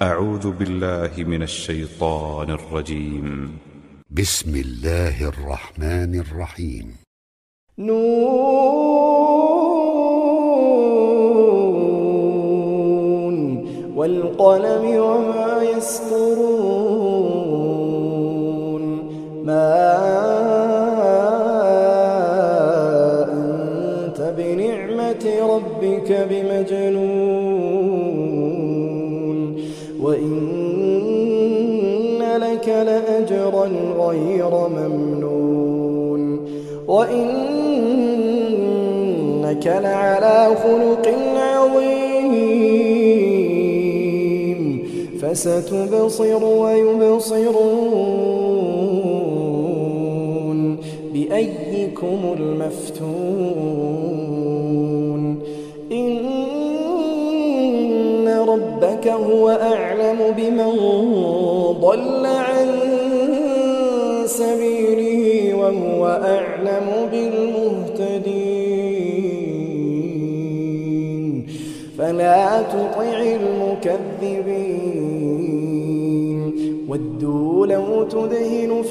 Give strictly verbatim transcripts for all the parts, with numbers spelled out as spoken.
أعوذ بالله من الشيطان الرجيم. بسم الله الرحمن الرحيم. نون والقلم وما يسطرون ما أنت بنعمة ربك بمجنون وإن لك لأجرا غير ممنون وإنك لعلى خلق عظيم فستبصر ويبصرون بأيكم المفتون إن ربك هو أعلم بمن ضل عن سبيله وهو أعلم بالمهتدين فلا تطع المكذبين ودوا لو تدهن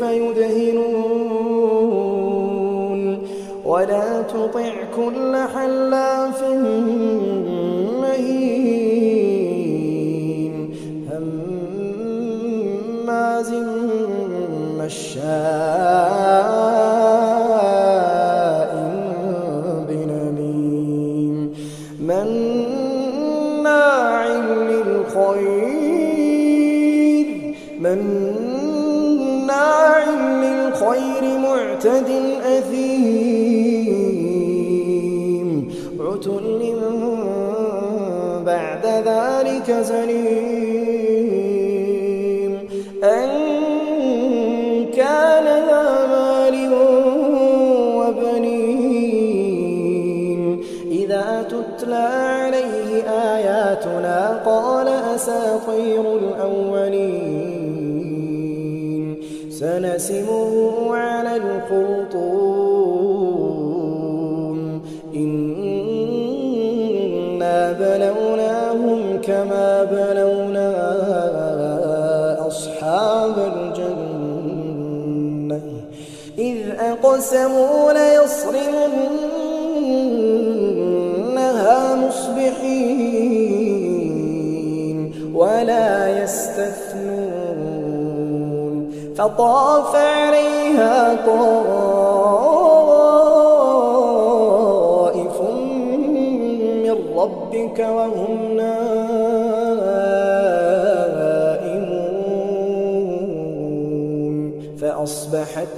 فيدهنون ولا تطع كل حلاف مهين هماز مشاء بنميم مناع للخير مناع للخير معتد أثيم عتل بعد ذلك زنيم أن كان ذا مال وبنين إذا تتلى عليه آياتنا قال أساطير الأولين سنسمه على الخرطوم إنا بلوناهم كما بلونا أصحاب الجنة إذ أقسموا ليصرمنها مصبحين ولا يستثنون فطاف عليها طائف من ربك وهم نائمون فأصبحت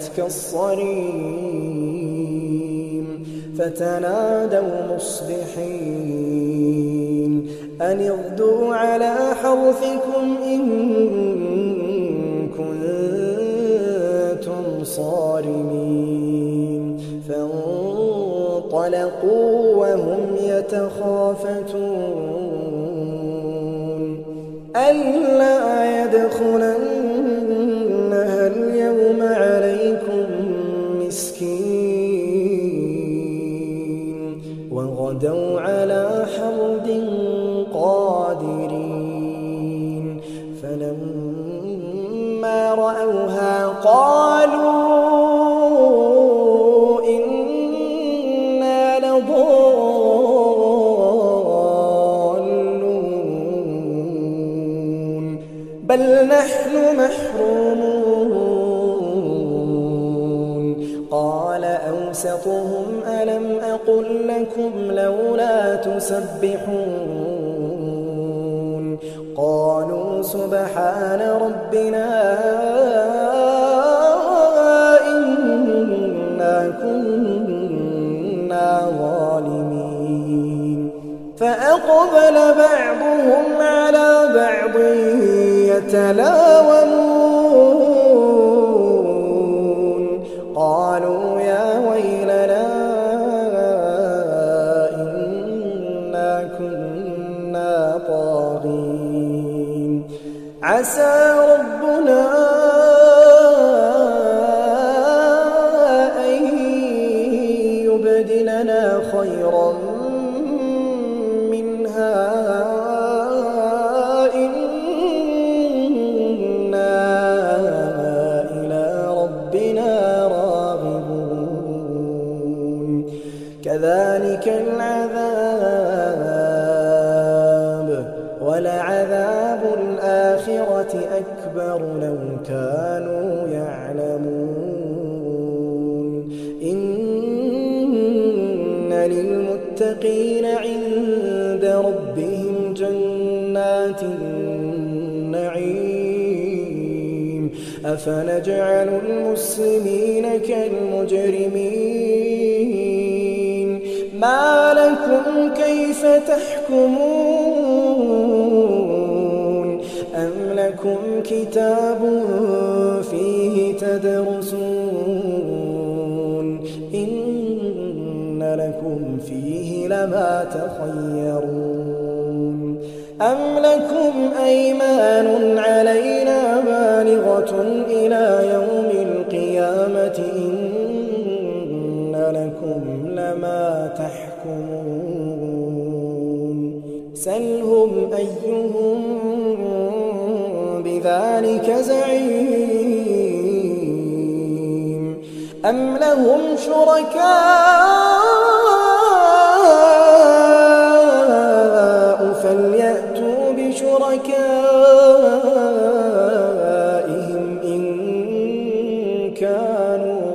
كالصريم فتنادوا مصبحين أن اغدوا على حرثكم إن كنتم صارمين فانطلقوا وهم يتخافتون ألا يدخلنها اليوم عليكم مسكين وغدوا على حرد قادرين فلما رأوها قالوا إنا لضالون بل نحن محرومون قال أوسطهم ألم أقل لكم لولا تسبحون قالوا سبحان ربنا إنا كنا ظالمين فأقبل بعضهم على بعض يتلاومون قالوا يا ويلنا إنا كنا طاغين عسى ربنا أن يبدلنا خيرا منها إنا وَلَعَذَابُ الْآخِرَةِ أَكْبَرُ لَوْ كَانُوا يَعْلَمُونَ إِنَّ لِلْمُتَّقِينَ عِندَ رَبِّهِمْ جَنَّاتِ النَّعِيمِ أَفَنَجْعَلُ الْمُسْلِمِينَ كَالْمُجْرِمِينَ مَا لَكُمْ كَيْفَ تَحْكُمُونَ أَمْ لَكُمْ كِتَابٌ فِيهِ تَدْرُسُونَ إِنَّ لَكُمْ فِيهِ لَمَا تَخَيَّرُونَ أَمْ لَكُمْ أَيْمَانٌ عَلَيْنَا بَالِغَةٌ إِلَى يَوْمِ الْقِيَامَةِ إِنَّ لَكُمْ لَمَا تَحْكُمُونَ سَلْهُمْ أَيُّهُم بِذَلِكَ زَعِيمٌ أَمْ لَهُمْ شُرَكَاءُ فَلْيَأْتُوا بِشُرَكَائِهِمْ إِن كَانُوا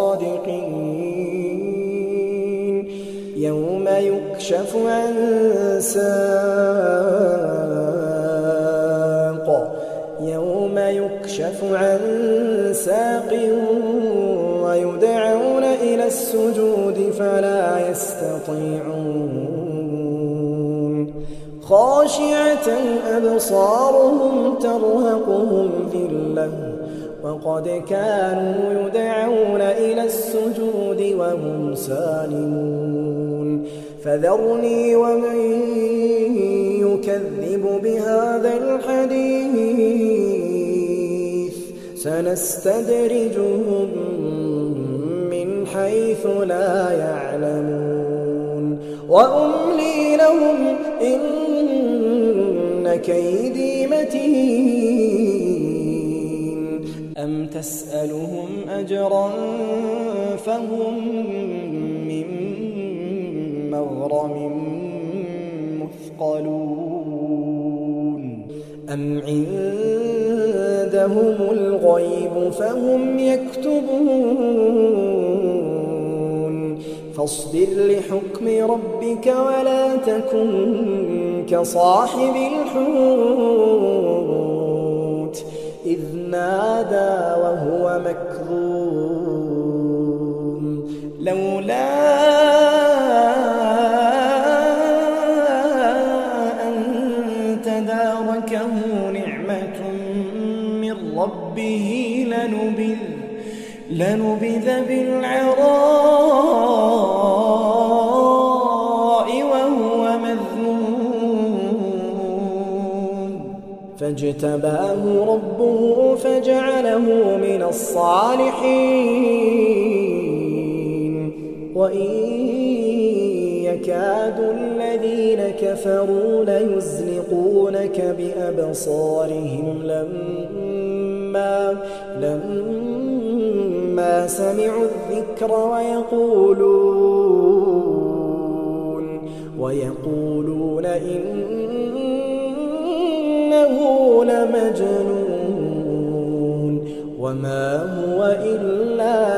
صَادِقِينَ يَوْمَ يُكْشَفُ عَن سَاقٍ يَوْمَ يُكْشَفُ عَن سَاقٍ وَيُدْعَوْنَ إِلَى السُّجُودِ فَلَا يَسْتَطِيعُونَ خَاشِعَةً أَبْصَارُهُمْ تَرْهَقُهُمْ ذِلَّةٌ وَقَدْ كَانُوا يُدْعَوْنَ إِلَى السُّجُودِ وَهُمْ سَالِمُونَ فَذَرْنِي وَمَن يُكَذِّبُ بِهَذَا الْحَدِيثِ سَنَسْتَدْرِجُهُم مِّنْ حَيْثُ لَا يَعْلَمُونَ وَأُمْلِي لَهُمْ إِنَّ كَيْدِي مَتِينٌ أَمْ تَسْأَلُهُمْ أَجْرًا فَهُم مِّن مَّغْرَمٍ مثقلون أَمْ عِندَهُمُ الْغَيْبُ فَهُمْ يَكْتُبُونَ فاصبر لحكم ربك ولا تكن كصاحب الحوت إذ نادى وهو مكظوم لولا أن تداركه نعمة من ربه لنبذ لنبذ بالعراء وهو مذموم فاجتباه ربه فجعله من الصالحين وإن يكاد الذين كفروا ليزلقونك بأبصارهم لما لما سمعوا الذكر ويقولون ويقولون إنه لمجنون وما هو إلا